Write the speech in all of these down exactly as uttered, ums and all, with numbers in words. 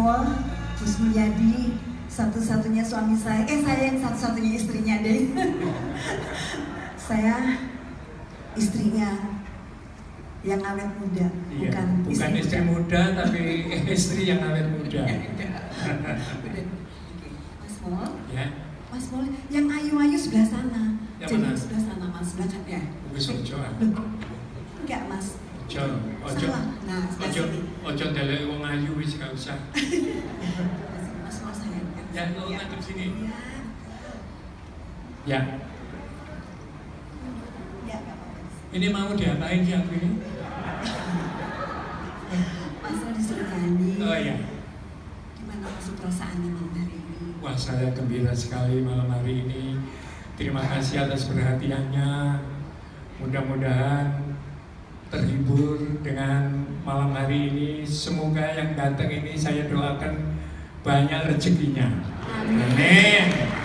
Mol, Gus Mulyadi, satu-satunya suami saya, eh saya yang satu-satunya istrinya deh. Saya istrinya yang awet muda, iya, bukan, bukan istri, istri muda, tapi istri yang awet muda. Mas Mol, ya. Mas Mol, yang ayu-ayu sebelah sana. Yang jadi mana? sebelah sana Mas, belakangnya. Wis ojo. Enggak Mas. Ojo, ojo. Nah, ojo, ojo delek wong ayu wis gak usah. Mas Mol sayang. Ya, lo ngadep sini. Ya. Ya. Ya, enggak apa-apa. Ini mau diapain sih aku ini? Mas Mol disuruh nyanyi. Oh iya. Gimana masuk perasaannya malam hari ini? Wah, saya gembira sekali malam hari ini. Terima kasih atas perhatiannya. Mudah-mudahan terhibur dengan malam hari ini. Semoga yang datang ini saya doakan banyak rezekinya. Amin.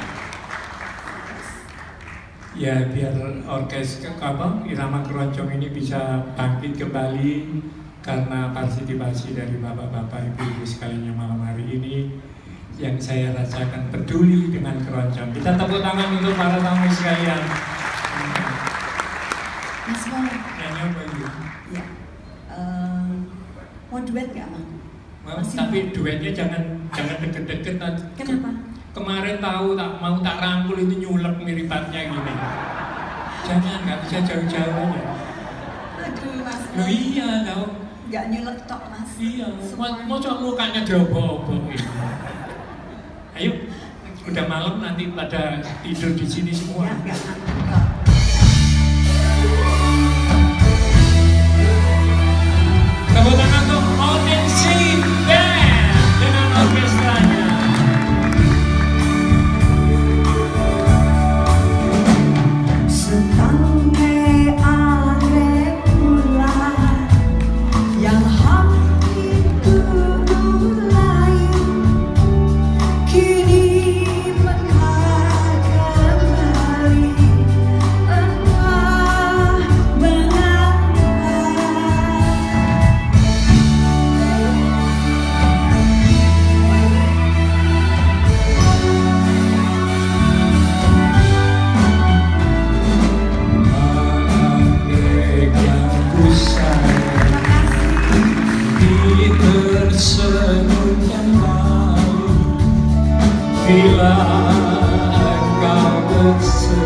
Ya, biar orkes apa irama keroncong ini bisa bangkit kembali karena partisipasi dari bapak-bapak, ibu-ibu sekalian malam hari ini yang saya rasakan peduli dengan keroncong. Kita tepuk tangan untuk para tamu sekalian. Mas Mol, Nyanyi apa itu? ya, uh, mau duet nggak Mang? Mau, tapi duetnya jangan jangan deket-deket. Kenapa? Kemarin tahu tak mau tak rangkul itu nyulek miripannya gini. Jangan, nggak bisa jauh-jauh aja. Aduh Mas. Loh iya tau. Nggak nyulek tok Mas. Iya. Mau mau coba mukanya diobok-obok gitu. Ayo, udah malam nanti pada tidur di sini semua. Ya, nggak, nggak. Tepuk tangan untuk Odensi Band dengan orkestranya. Setangkai arek bulan yang hampir mulai kini mekar kembali entah mengapa. Tersenyum kembali bila kau bersedih.